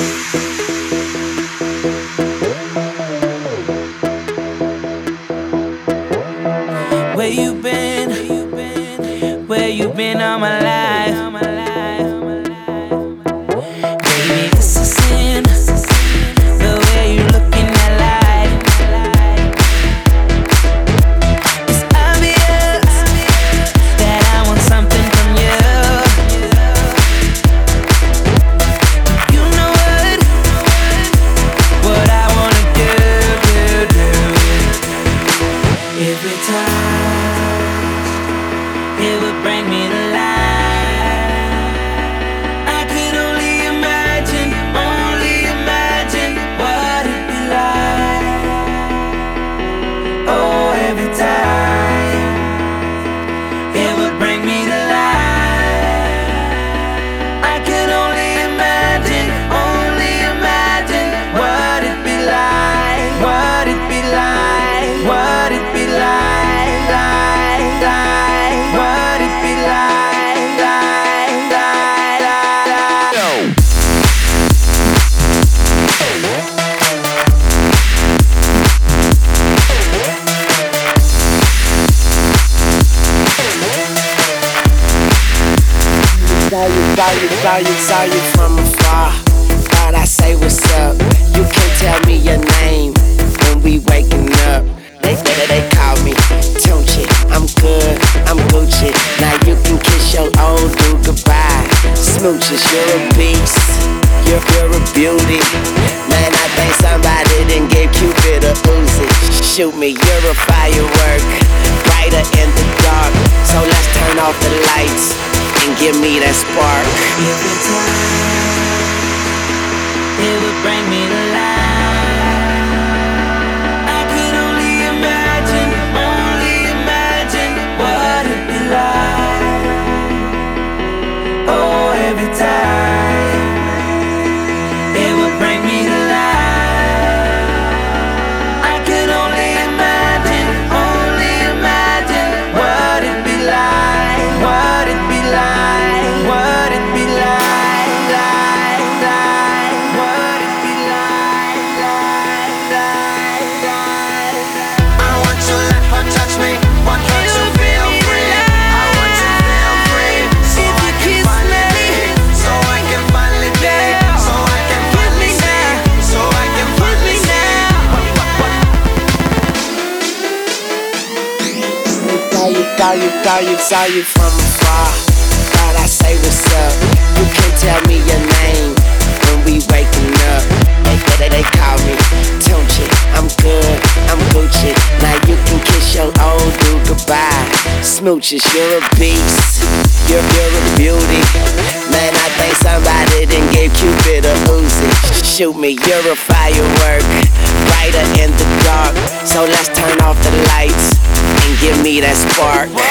Where you been? Where you been all my life? Baby, this is sin. The way you looking at life. It's obvious that I want something from you. You know what I wanna do. Every time it would bring me to life. I could only imagine what it'd be like. Oh, every time it would bring me to life. I could only imagine what it'd be like, what it'd be like, what it'd be like, what it'd be like, Saw you from afar. Thought I say what's up. You can't tell me your name when we waking up. They call me Tunchi. I'm good, I'm Gucci. Now you can kiss your old dude goodbye. Smooches, you're a beast. You're a beauty. Man, I think somebody done gave Cupid a Uzi. Shoot me, you're a firework, brighter in the dark. So let's turn off the lights and give me that spark. every time it would bring me to life. I could only imagine what it'd be like. Oh, every time it would bring me to life. I could only imagine what it'd be like, what it'd be like, what it'd be like, what it'd be like. I want to let her touch me, want her to feel free. I want to feel free, so I can finally be, so I can finally be, so I can finally see, so I can finally see. Saw you from afar. Thought I say what's up. You can't tell me your name when we waking up. They call me Tunchi. I'm good, I'm Gucci. Now you can kiss your old dude goodbye. Smooches, you're a beast. You're a beauty. Man, I think somebody done gave Cupid a Uzi. Shoot me, you're a firework, brighter in the dark. So let's turn off the lights and give me that spark.